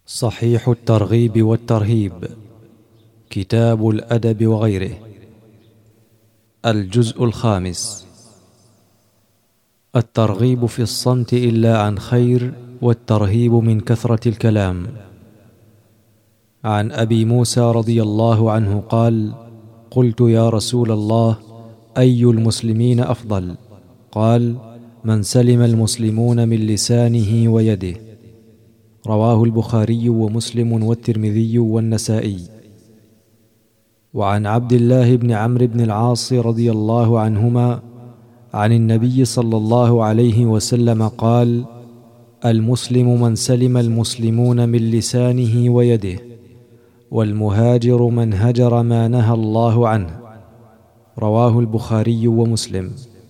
صحيح الترغيب والترهيب، كتاب الأدب وغيره. الجزء الخامس. الترغيب في الصمت إلا عن خير، والترهيب من كثرة الكلام. عن أبي موسى رضي الله عنه قال: قلت يا رسول الله، أي المسلمين أفضل؟ قال: من سلم المسلمون من لسانه ويده. رواه البخاري ومسلم والترمذي والنسائي. وعن عبد الله بن عمرو بن العاص رضي الله عنهما عن النبي صلى الله عليه وسلم قال: المسلم من سلم المسلمون من لسانه ويده، والمهاجر من هجر ما نهى الله عنه. رواه البخاري ومسلم.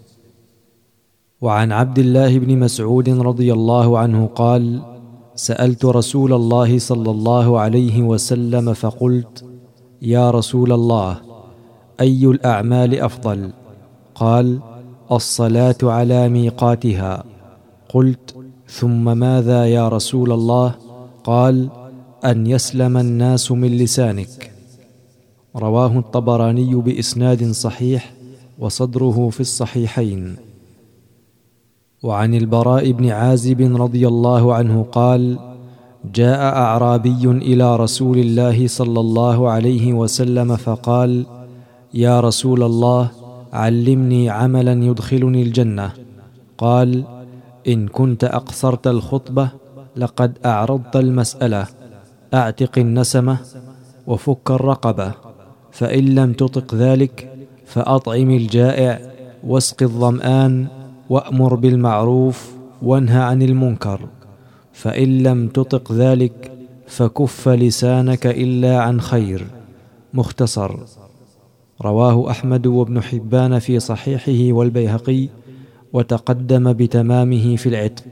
وعن عبد الله بن مسعود رضي الله عنه قال: سألت رسول الله صلى الله عليه وسلم فقلت: يا رسول الله، أي الأعمال أفضل؟ قال: الصلاة على ميقاتها. قلت: ثم ماذا يا رسول الله؟ قال: أن يسلم الناس من لسانك. رواه الطبراني بإسناد صحيح، وصدره في الصحيحين. وعن البراء بن عازب رضي الله عنه قال: جاء أعرابي إلى رسول الله صلى الله عليه وسلم فقال: يا رسول الله، علمني عملا يدخلني الجنة. قال: إن كنت أقصرت الخطبة لقد أعرضت المسألة، أعتق النسمة وفك الرقبة، فإن لم تطق ذلك فأطعم الجائع واسق الظمآن وأمر بالمعروف وانه عن المنكر، فإن لم تطق ذلك فكف لسانك إلا عن خير. مختصر. رواه أحمد وابن حبان في صحيحه والبيهقي، وتقدم بتمامه في العتق.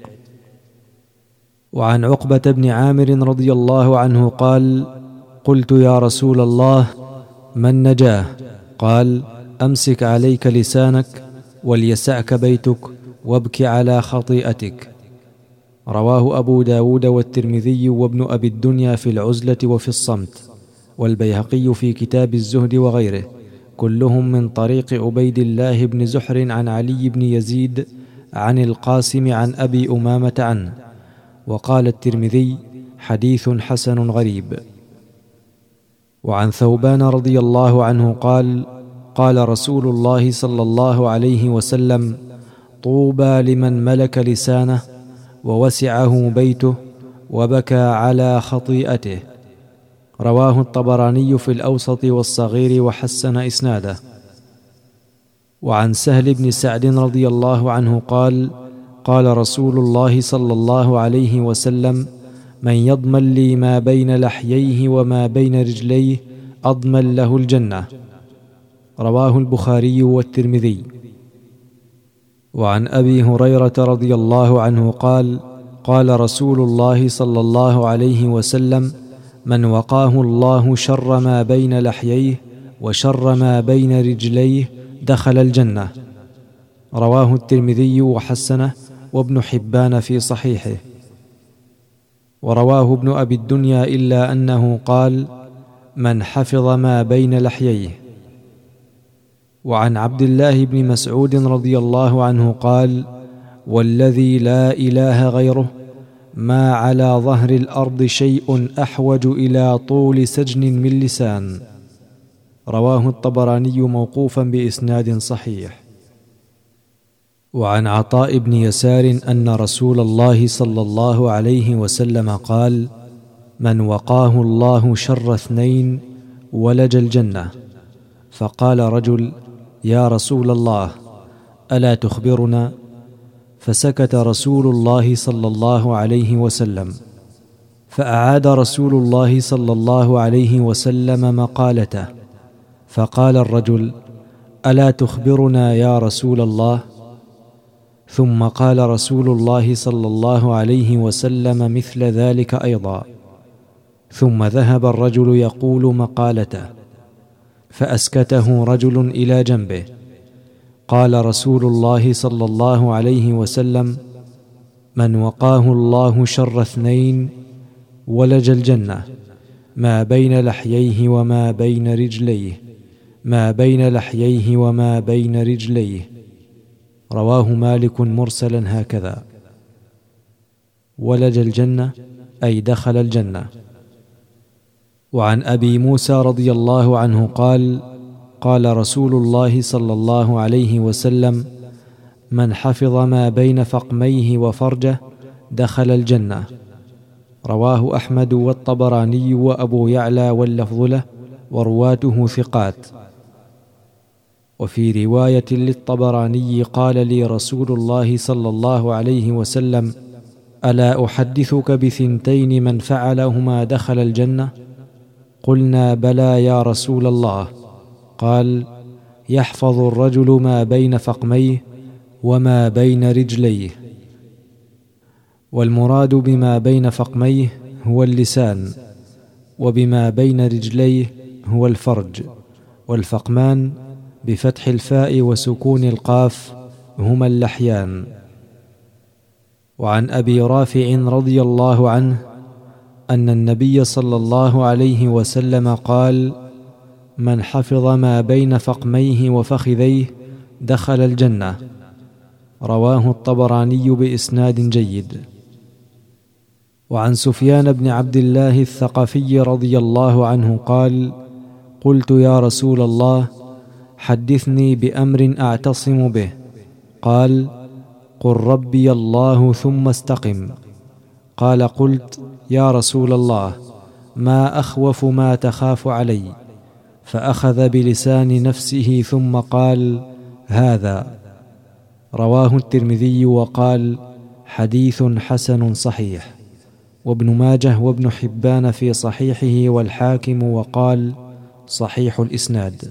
وعن عقبة بن عامر رضي الله عنه قال: قلت يا رسول الله، ما النجاة؟ قال: أمسك عليك لسانك، وليسعك بيتك، وابك على خطيئتك. رواه أبو داود والترمذي وابن أبي الدنيا في العزلة وفي الصمت، والبيهقي في كتاب الزهد وغيره، كلهم من طريق عبيد الله بن زحر عن علي بن يزيد عن القاسم عن أبي أمامة عنه. وقال الترمذي: حديث حسن غريب. وعن ثوبان رضي الله عنه قال: قال رسول الله صلى الله عليه وسلم: طوبى لمن ملك لسانه، ووسعه بيته، وبكى على خطيئته. رواه الطبراني في الأوسط والصغير وحسن إسناده. وعن سهل بن سعد رضي الله عنه قال: قال رسول الله صلى الله عليه وسلم: من يضمن لي ما بين لحييه وما بين رجليه أضمن له الجنة. رواه البخاري والترمذي. وعن أبي هريرة رضي الله عنه قال: قال رسول الله صلى الله عليه وسلم: من وقاه الله شر ما بين لحييه وشر ما بين رجليه دخل الجنة. رواه الترمذي وحسنه، وابن حبان في صحيحه. ورواه ابن أبي الدنيا إلا أنه قال: من حفظ ما بين لحييه. وعن عبد الله بن مسعود رضي الله عنه قال: والذي لا إله غيره، ما على ظهر الأرض شيء أحوج إلى طول سجن من لسان. رواه الطبراني موقوفا بإسناد صحيح. وعن عطاء بن يسار أن رسول الله صلى الله عليه وسلم قال: من وقاه الله شر اثنين ولج الجنة. فقال رجل: يا رسول الله، ألا تخبرنا؟ فسكت رسول الله صلى الله عليه وسلم، فأعاد رسول الله صلى الله عليه وسلم مقالته، فقال الرجل: ألا تخبرنا يا رسول الله؟ ثم قال رسول الله صلى الله عليه وسلم مثل ذلك أيضا، ثم ذهب الرجل يقول مقالته، فأسكته رجل إلى جنبه. قال رسول الله صلى الله عليه وسلم: من وقاه الله شر اثنين ولج الجنة ما بين لحييه وما بين رجليه، ما بين لحييه وما بين رجليه. رواه مالك مرسلا هكذا. ولج الجنة أي دخل الجنة. وعن أبي موسى رضي الله عنه قال: قال رسول الله صلى الله عليه وسلم: من حفظ ما بين فقميه وفرجه دخل الجنة. رواه أحمد والطبراني وأبو يعلى واللفظ له، ورواته ثقات. وفي رواية للطبراني قال لي رسول الله صلى الله عليه وسلم: ألا أحدثك بثنتين من فعلهما دخل الجنة؟ قلنا: بلى يا رسول الله. قال: يحفظ الرجل ما بين فقميه وما بين رجليه. والمراد بما بين فقميه هو اللسان، وبما بين رجليه هو الفرج. والفقمان بفتح الفاء وسكون القاف هما اللحيان. وعن أبي رافع رضي الله عنه أن النبي صلى الله عليه وسلم قال: من حفظ ما بين فقميه وفخذيه دخل الجنة. رواه الطبراني بإسناد جيد. وعن سفيان بن عبد الله الثقفي رضي الله عنه قال: قلت يا رسول الله حدثني بأمر أعتصم به. قال: قل ربي الله ثم استقم. قال: قلت يا رسول الله ما أخوف ما تخاف علي؟ فأخذ بلسان نفسه ثم قال: هذا. رواه الترمذي وقال: حديث حسن صحيح. وابن ماجه وابن حبان في صحيحه، والحاكم وقال: صحيح الإسناد.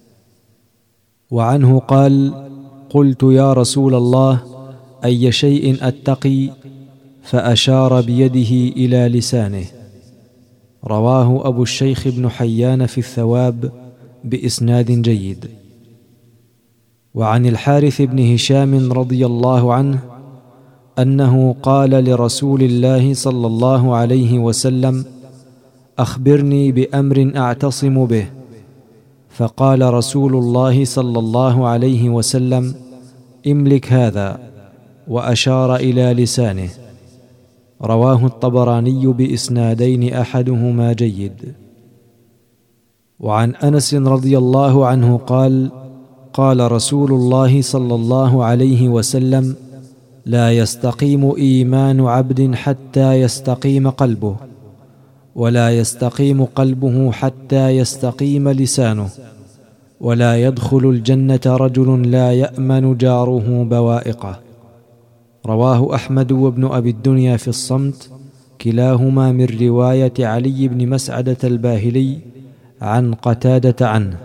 وعنه قال: قلت يا رسول الله أي شيء أتقي؟ فأشار بيده إلى لسانه. رواه أبو الشيخ بن حيان في الثواب بإسناد جيد. وعن الحارث بن هشام رضي الله عنه أنه قال لرسول الله صلى الله عليه وسلم: أخبرني بأمر أعتصم به. فقال رسول الله صلى الله عليه وسلم: املك هذا، وأشار إلى لسانه. رواه الطبراني بإسنادين أحدهما جيد. وعن أنس رضي الله عنه قال: قال رسول الله صلى الله عليه وسلم: لا يستقيم إيمان عبد حتى يستقيم قلبه، ولا يستقيم قلبه حتى يستقيم لسانه، ولا يدخل الجنة رجل لا يأمن جاره بوائقه. رواه أحمد وابن أبي الدنيا في الصمت، كلاهما من رواية علي بن مسعدة الباهلي عن قتادة عنه.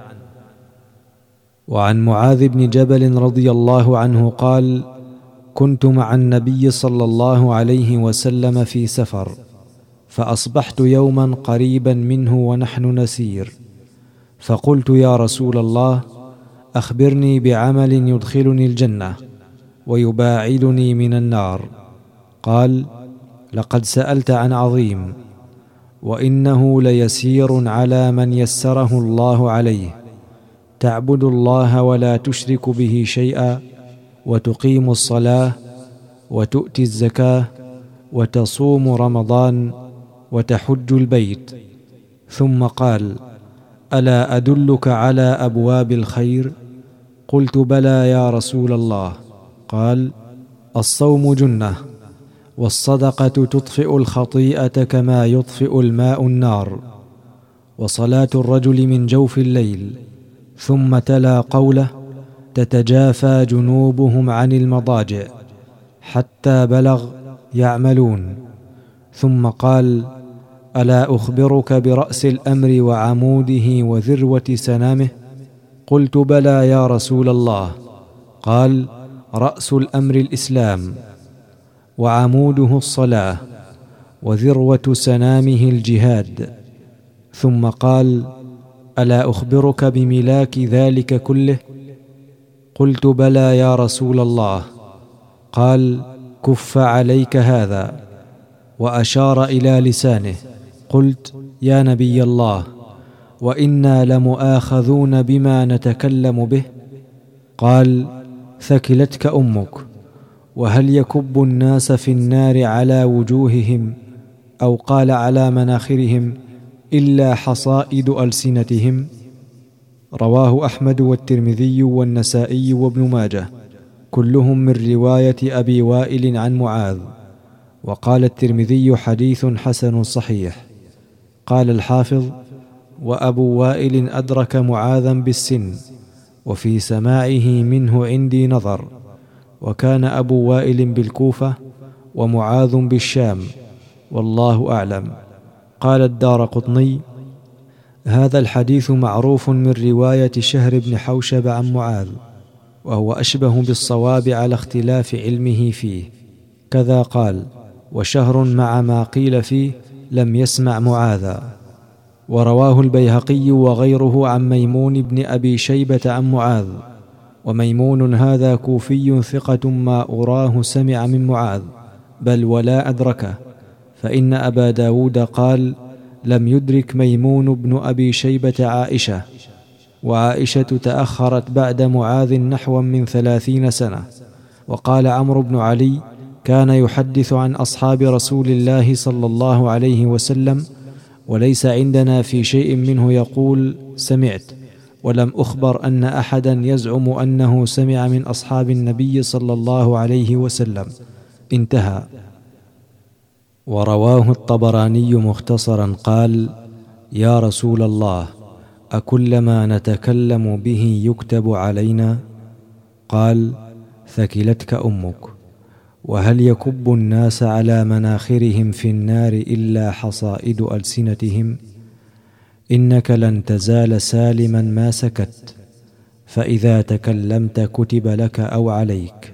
وعن معاذ بن جبل رضي الله عنه قال: كنت مع النبي صلى الله عليه وسلم في سفر، فأصبحت يوما قريبا منه ونحن نسير، فقلت يا رسول الله أخبرني بعمل يدخلني الجنة ويباعدني من النار. قال: لقد سألت عن عظيم، وإنه ليسير على من يسره الله عليه: تعبد الله ولا تشرك به شيئا، وتقيم الصلاة، وتؤتي الزكاة، وتصوم رمضان، وتحج البيت. ثم قال: ألا أدلك على أبواب الخير؟ قلت: بلى يا رسول الله. قال: الصوم جنة، والصدقة تطفئ الخطيئة كما يطفئ الماء النار، وصلاة الرجل من جوف الليل. ثم تلا قوله: تتجافى جنوبهم عن المضاجع، حتى بلغ يعملون. ثم قال: ألا أخبرك برأس الأمر وعموده وذروة سنامه؟ قلت: بلى يا رسول الله. قال: رأس الأمر الإسلام، وعموده الصلاة، وذروة سنامه الجهاد. ثم قال: ألا أخبرك بملاك ذلك كله؟ قلت: بلى يا رسول الله. قال: كف عليك هذا، وأشار إلى لسانه. قلت: يا نبي الله، وإنا لمؤاخذون بما نتكلم به؟ قال: ثكلتك أمك، وهل يكب الناس في النار على وجوههم، أو قال على مناخرهم، إلا حصائد ألسنتهم؟ رواه أحمد والترمذي والنسائي وابن ماجه، كلهم من رواية أبي وائل عن معاذ. وقال الترمذي: حديث حسن صحيح. قال الحافظ: وأبو وائل أدرك معاذا بالسن، وفي سماعه منه عندي نظر، وكان أبو وائل بالكوفة ومعاذ بالشام، والله أعلم. قال الدارقطني: هذا الحديث معروف من رواية شهر بن حوشب عن معاذ، وهو أشبه بالصواب على اختلاف علمه فيه. كذا قال: وشهر مع ما قيل فيه لم يسمع معاذا. ورواه البيهقي وغيره عن ميمون بن أبي شيبة عن معاذ، وميمون هذا كوفي ثقة ما أراه سمع من معاذ، بل ولا أدركه، فإن أبا داود قال: لم يدرك ميمون بن أبي شيبة عائشة، وعائشة تأخرت بعد معاذ نحو من 30 سنة. وقال عمرو بن علي: كان يحدث عن أصحاب رسول الله صلى الله عليه وسلم، وليس عندنا في شيء منه يقول سمعت، ولم أخبر أن أحدا يزعم أنه سمع من أصحاب النبي صلى الله عليه وسلم. انتهى. ورواه الطبراني مختصرا قال: يا رسول الله، أكلما نتكلم به يكتب علينا؟ قال: ثكلتك أمك، وهل يكب الناس على مناخرهم في النار إلا حصائد ألسنتهم؟ إنك لن تزال سالما ما سكت، فإذا تكلمت كتب لك أو عليك.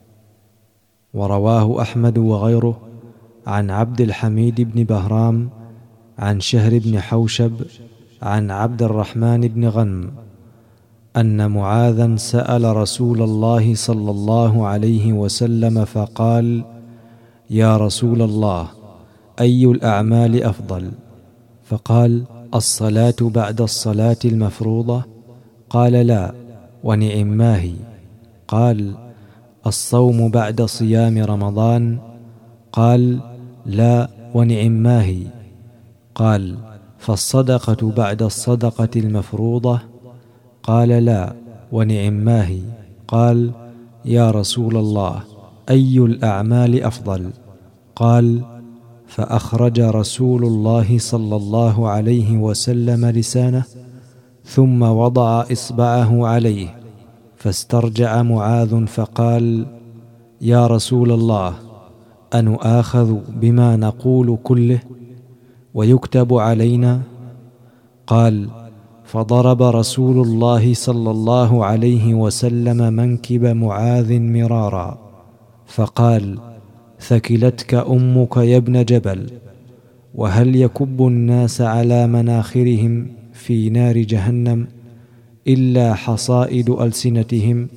ورواه أحمد وغيره عن عبد الحميد بن بهرام عن شهر بن حوشب عن عبد الرحمن بن غنم أن معاذا سأل رسول الله صلى الله عليه وسلم فقال: يا رسول الله، أي الأعمال أفضل؟ فقال: الصلاة بعد الصلاة المفروضة؟ قال: لا، ونعم ما هي؟ قال: الصوم بعد صيام رمضان؟ قال: لا، ونعم ما هي؟ قال: فالصدقة بعد الصدقة المفروضة؟ قال: لا، ونعم ما هي؟ قال: يا رسول الله، أي الأعمال أفضل؟ قال: فأخرج رسول الله صلى الله عليه وسلم لسانه، ثم وضع إصبعه عليه، فاسترجع معاذ فقال: يا رسول الله، أنؤاخذ بما نقول كله ويكتب علينا؟ قال: فضرب رسول الله صلى الله عليه وسلم منكب معاذ مرارا، فقال: ثكلتك أمك يا ابن جبل، وهل يكب الناس على مناخرهم في نار جهنم إلا حصائد ألسنتهم؟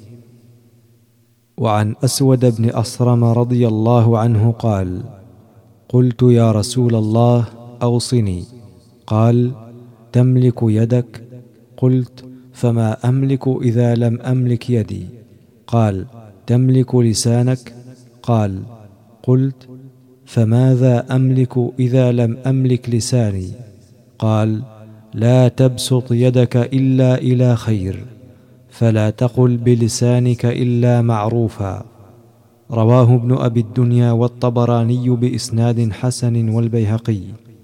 وعن أسود بن أصرم رضي الله عنه قال: قلت: يا رسول الله، أوصني. قال: تملك يدك؟ قلت: فما أملك إذا لم أملك يدي؟ قال: تملك لسانك؟ قال: قلت: فماذا أملك إذا لم أملك لساني؟ قال: لا تبسط يدك إلا إلى خير، فلا تقل بلسانك إلا معروفا. رواه ابن أبي الدنيا والطبراني بإسناد حسن والبيهقي.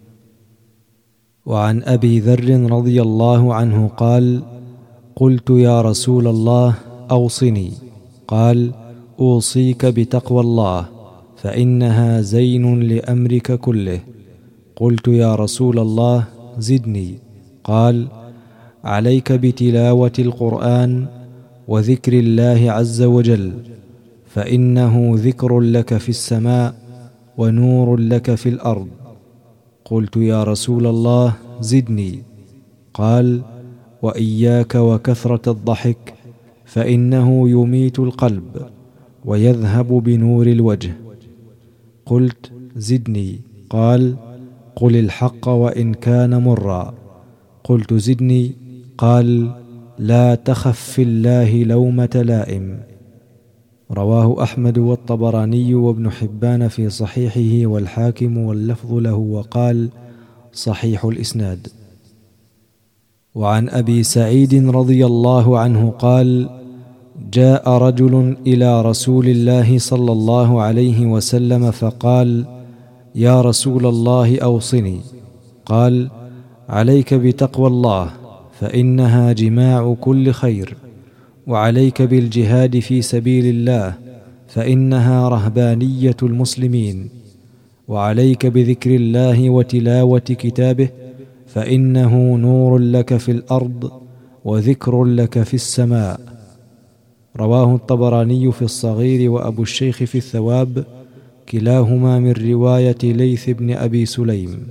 وعن أبي ذر رضي الله عنه قال: قلت: يا رسول الله، أوصني. قال: أوصيك بتقوى الله، فإنها زين لأمرك كله. قلت: يا رسول الله، زدني. قال: عليك بتلاوة القرآن وذكر الله عز وجل، فإنه ذكر لك في السماء ونور لك في الأرض. قلت: يا رسول الله، زدني. قال: وإياك وكثرة الضحك، فإنه يميت القلب ويذهب بنور الوجه. قلت: زدني. قال: قل الحق وإن كان مرا. قلت: زدني. قال: لا تخف في الله لومة لائم. رواه أحمد والطبراني وابن حبان في صحيحه والحاكم، واللفظ له، وقال: صحيح الإسناد. وعن أبي سعيد رضي الله عنه قال: جاء رجل إلى رسول الله صلى الله عليه وسلم فقال: يا رسول الله أوصني. قال: عليك بتقوى الله فإنها جماع كل خير، وعليك بالجهاد في سبيل الله فإنها رهبانية المسلمين، وعليك بذكر الله وتلاوة كتابه فإنه نور لك في الأرض وذكر لك في السماء. رواه الطبراني في الصغير وأبو الشيخ في الثواب، كلاهما من رواية ليث بن أبي سليم.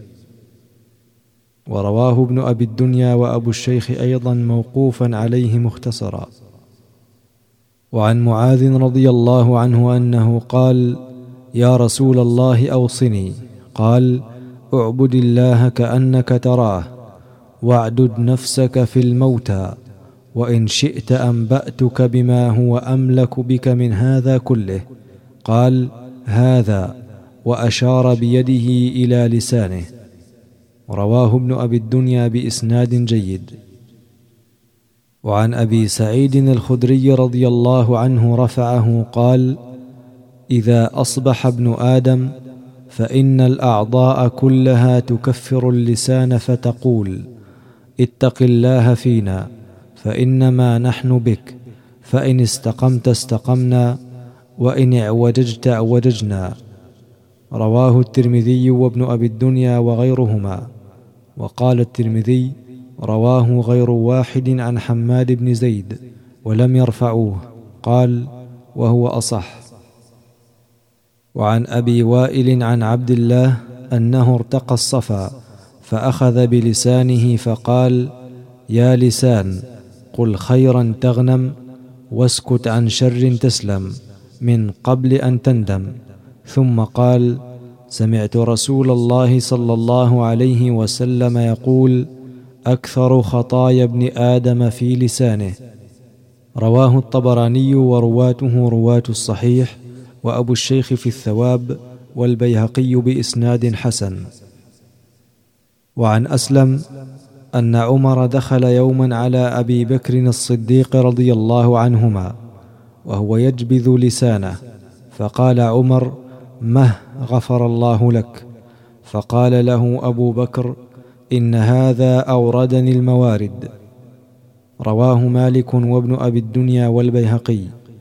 ورواه ابن أبي الدنيا وأبو الشيخ أيضا موقوفا عليه مختصرا. وعن معاذ رضي الله عنه أنه قال: يا رسول الله أوصني. قال: اعبد الله كأنك تراه، واعدد نفسك في الموتى، وإن شئت أنبأتك بما هو أملك بك من هذا كله. قال: هذا، وأشار بيده إلى لسانه. رواه ابن أبي الدنيا بإسناد جيد. وعن أبي سعيد الخدري رضي الله عنه رفعه قال: إذا أصبح ابن آدم فإن الأعضاء كلها تكفر اللسان فتقول: اتق الله فينا فإنما نحن بك، فإن استقمت استقمنا، وإن اعوججت اعوججنا. رواه الترمذي وابن أبي الدنيا وغيرهما. وقال الترمذي: رواه غير واحد عن حماد بن زيد ولم يرفعوه. قال: وهو أصح. وعن أبي وائل عن عبد الله أنه ارتقى الصفا فأخذ بلسانه فقال: يا لسان، قل خيرا تغنم، واسكت عن شر تسلم، من قبل أن تندم. ثم قال: سمعت رسول الله صلى الله عليه وسلم يقول: أكثر خطايا ابن آدم في لسانه. رواه الطبراني ورواته رواة الصحيح، وأبو الشيخ في الثواب، والبيهقي بإسناد حسن. وعن أسلم أن عمر دخل يوما على أبي بكر الصديق رضي الله عنهما وهو يجبذ لسانه، فقال عمر: مه، غفر الله لك. فقال له أبو بكر: إن هذا أوردني الموارد. رواه مالك وابن أبي الدنيا والبيهقي.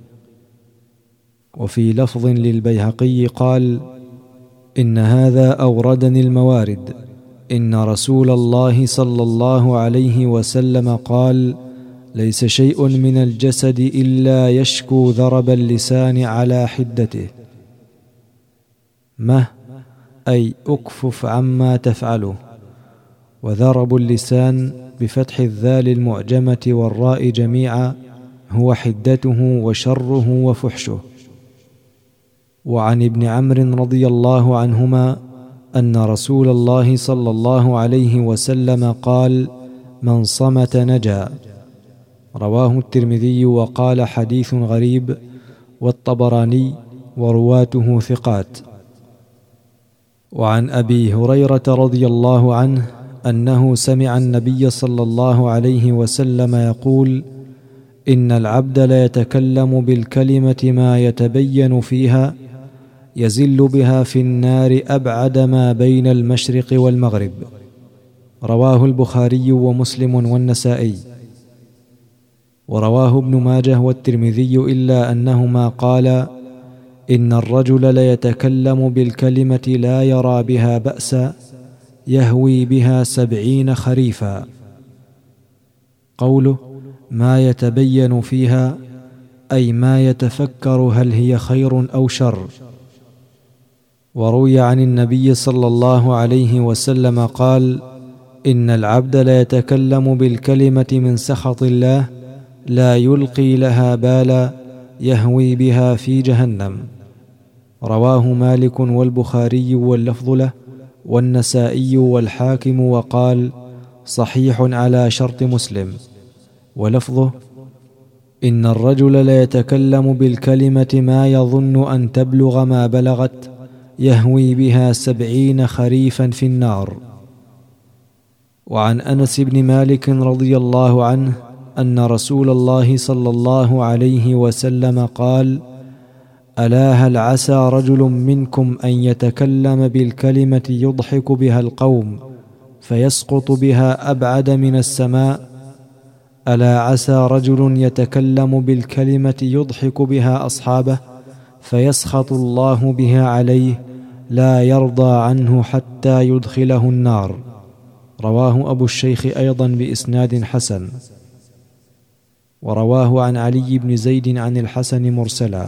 وفي لفظ للبيهقي قال: إن هذا أوردني الموارد، إن رسول الله صلى الله عليه وسلم قال: ليس شيء من الجسد إلا يشكو ذرب اللسان على حدته. مه، أي أكفف عما تفعله. وذرب اللسان بفتح الذال المعجمة والراء جميعا هو حدته وشره وفحشه. وعن ابن عمرو رضي الله عنهما أن رسول الله صلى الله عليه وسلم قال: من صمت نجا. رواه الترمذي وقال: حديث غريب، والطبراني ورواته ثقات. وعن أبي هريرة رضي الله عنه أنه سمع النبي صلى الله عليه وسلم يقول: إن العبد ليتكلم بالكلمة ما يتبين فيها، يزل بها في النار أبعد ما بين المشرق والمغرب. رواه البخاري ومسلم والنسائي. ورواه ابن ماجه والترمذي، إلا أنهما قالا: إن الرجل ليتكلم بالكلمة لا يرى بها بأسا، يهوي بها 70 خريفا. قوله ما يتبين فيها أي ما يتفكر هل هي خير أو شر. وروي عن النبي صلى الله عليه وسلم قال: إن العبد ليتكلم بالكلمة من سخط الله لا يلقي لها بالا، يهوي بها في جهنم. رواه مالك والبخاري واللفظ له، والنسائي والحاكم وقال: صحيح على شرط مسلم. ولفظه: إن الرجل ليتكلم بالكلمة ما يظن أن تبلغ ما بلغت يهوي بها 70 خريفا في النار. وعن أنس بن مالك رضي الله عنه أن رسول الله صلى الله عليه وسلم قال: ألا هل عسى رجل منكم أن يتكلم بالكلمة يضحك بها القوم فيسقط بها أبعد من السماء؟ ألا عسى رجل يتكلم بالكلمة يضحك بها أصحابه فيسخط الله بها عليه لا يرضى عنه حتى يدخله النار. رواه أبو الشيخ أيضا بإسناد حسن. ورواه عن علي بن زيد عن الحسن مرسلا.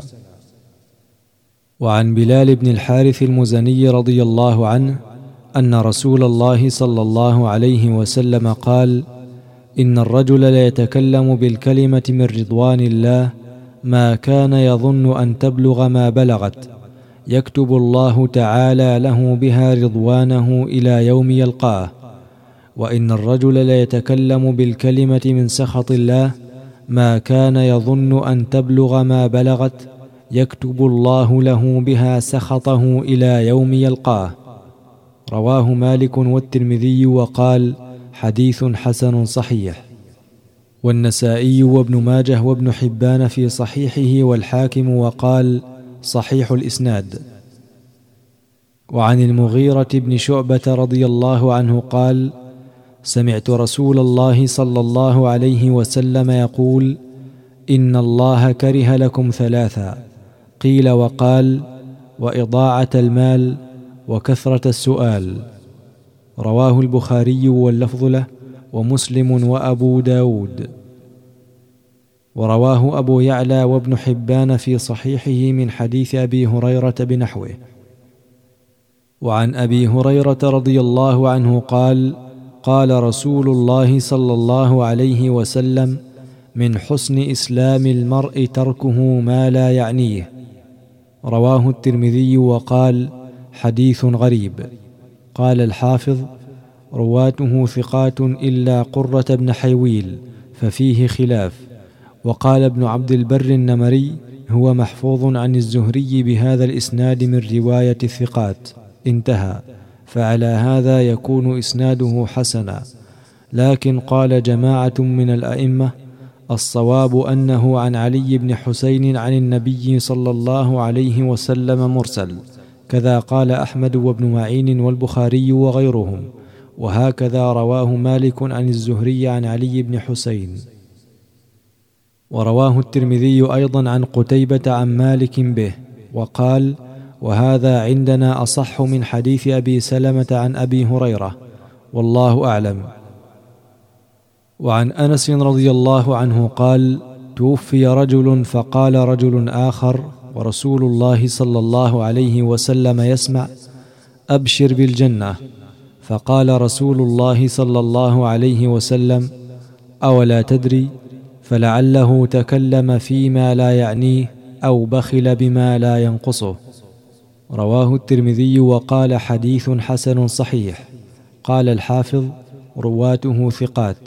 وعن بلال بن الحارث المزني رضي الله عنه أن رسول الله صلى الله عليه وسلم قال: إن الرجل ليتكلم بالكلمة من رضوان الله ما كان يظن أن تبلغ ما بلغت، يكتب الله تعالى له بها رضوانه إلى يوم يلقاه. وإن الرجل ليتكلم بالكلمة من سخط الله ما كان يظن أن تبلغ ما بلغت، يكتب الله له بها سخطه إلى يوم يلقاه. رواه مالك والترمذي وقال: حديث حسن صحيح. والنسائي وابن ماجه وابن حبان في صحيحه والحاكم وقال: صحيح الإسناد. وعن المغيرة بن شعبة رضي الله عنه قال: سمعت رسول الله صلى الله عليه وسلم يقول: إن الله كره لكم 3، قيل وقال: وإضاعة المال وكثرة السؤال. رواه البخاري واللفظ له ومسلم وأبو داود. ورواه أبو يعلى وابن حبان في صحيحه من حديث أبي هريرة بنحوه. وعن أبي هريرة رضي الله عنه قال: قال رسول الله صلى الله عليه وسلم: من حسن إسلام المرء تركه ما لا يعنيه. رواه الترمذي وقال: حديث غريب. قال الحافظ: رواته ثقات إلا قرة بن حيويل ففيه خلاف. وقال ابن عبد البر النمري: هو محفوظ عن الزهري بهذا الإسناد من رواية الثقات، انتهى. فعلى هذا يكون إسناده حسنا. لكن قال جماعة من الأئمة: الصواب أنه عن علي بن حسين عن النبي صلى الله عليه وسلم مرسل، كذا قال أحمد وابن معين والبخاري وغيرهم، وهكذا رواه مالك عن الزهري عن علي بن حسين. ورواه الترمذي أيضا عن قتيبة عن مالك به، وقال: وهذا عندنا أصح من حديث أبي سلمة عن أبي هريرة، والله أعلم. وعن أنس رضي الله عنه قال: توفي رجل فقال رجل آخر ورسول الله صلى الله عليه وسلم يسمع: أبشر بالجنة. فقال رسول الله صلى الله عليه وسلم: أولا تدري؟ فلعله تكلم فيما لا يعنيه أو بخل بما لا ينقصه. رواه الترمذي وقال: حديث حسن صحيح. قال الحافظ: رواته ثقات.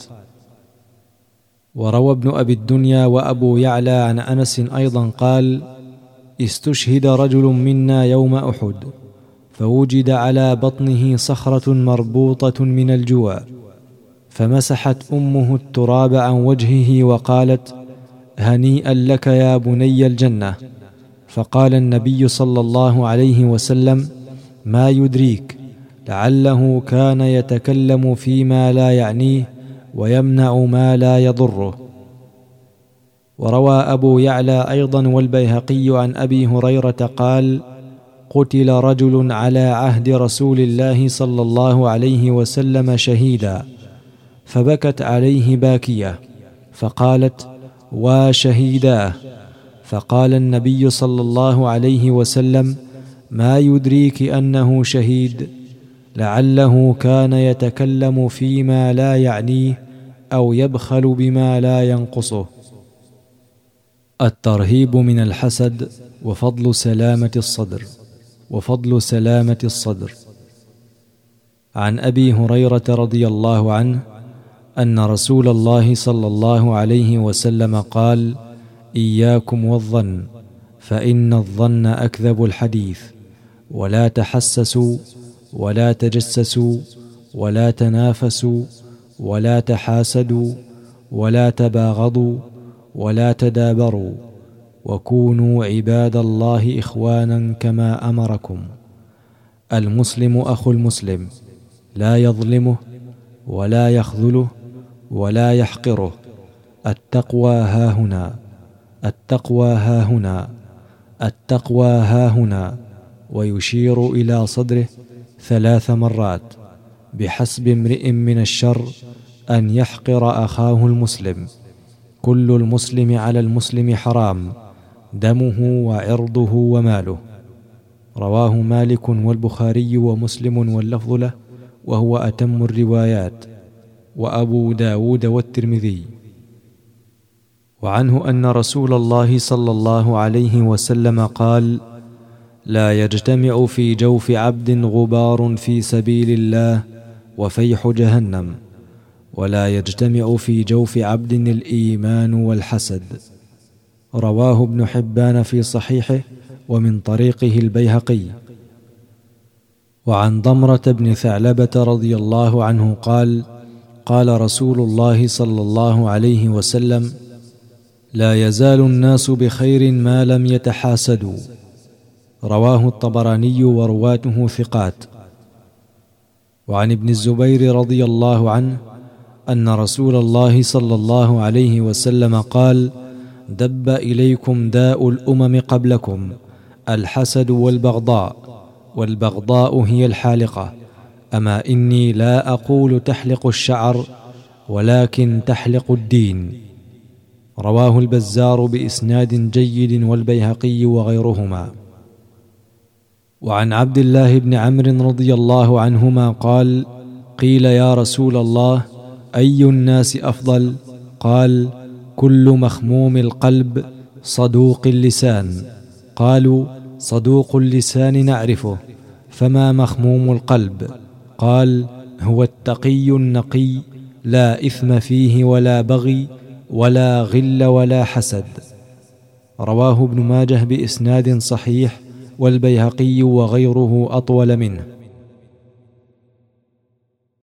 وروى ابن أبي الدنيا وأبو يعلى عن أنس أيضا قال: استشهد رجل منا يوم أحد فوجد على بطنه صخرة مربوطة من الجوع، فمسحت أمه التراب عن وجهه وقالت: هنيئا لك يا بني الجنة. فقال النبي صلى الله عليه وسلم: ما يدريك، لعله كان يتكلم فيما لا يعنيه ويمنع ما لا يضره. وروى أبو يعلى أيضا والبيهقي عن أبي هريرة قال: قتل رجل على عهد رسول الله صلى الله عليه وسلم شهيدا، فبكت عليه باكية فقالت: وشهيداه. فقال النبي صلى الله عليه وسلم: ما يدريك أنه شهيد، لعله كان يتكلم فيما لا يعنيه أو يبخل بما لا ينقصه. الترهيب من الحسد وفضل سلامة الصدر. عن أبي هريرة رضي الله عنه أن رسول الله صلى الله عليه وسلم قال: إياكم والظن، فإن الظن أكذب الحديث، ولا تحسسوا ولا تجسسوا ولا تنافسوا ولا تحاسدوا ولا تباغضوا ولا تدابروا، وكونوا عباد الله إخوانا كما أمركم. المسلم أخو المسلم، لا يظلمه ولا يخذله ولا يحقره. التقوى هاهنا، التقوى هاهنا، التقوى هاهنا، ويشير إلى صدره 3 مرات. بحسب امرئ من الشر أن يحقر أخاه المسلم. كل المسلم على المسلم حرام، دمه وعرضه وماله. رواه مالك والبخاري ومسلم واللفظ له، وهو أتم الروايات، وأبو داود والترمذي. وعنه أن رسول الله صلى الله عليه وسلم قال: لا يجتمع في جوف عبد غبار في سبيل الله وفيح جهنم، ولا يجتمع في جوف عبد الإيمان والحسد. رواه ابن حبان في صحيحه ومن طريقه البيهقي. وعن ضمرة بن ثعلبة رضي الله عنه قال: قال رسول الله صلى الله عليه وسلم: لا يزال الناس بخير ما لم يتحاسدوا. رواه الطبراني ورواته ثقات. وعن ابن الزبير رضي الله عنه أن رسول الله صلى الله عليه وسلم قال: دب إليكم داء الأمم قبلكم، الحسد والبغضاء، والبغضاء هي الحالقة. أما إني لا أقول تحلق الشعر، ولكن تحلق الدين. رواه البزار بإسناد جيد والبيهقي وغيرهما. وعن عبد الله بن عمرو رضي الله عنهما قال: قيل يا رسول الله، أي الناس أفضل؟ قال: كل مخموم القلب صدوق اللسان. قالوا: صدوق اللسان نعرفه، فما مخموم القلب؟ قال: هو التقي النقي، لا إثم فيه ولا بغي ولا غل ولا حسد. رواه ابن ماجه بإسناد صحيح، والبيهقي وغيره أطول منه.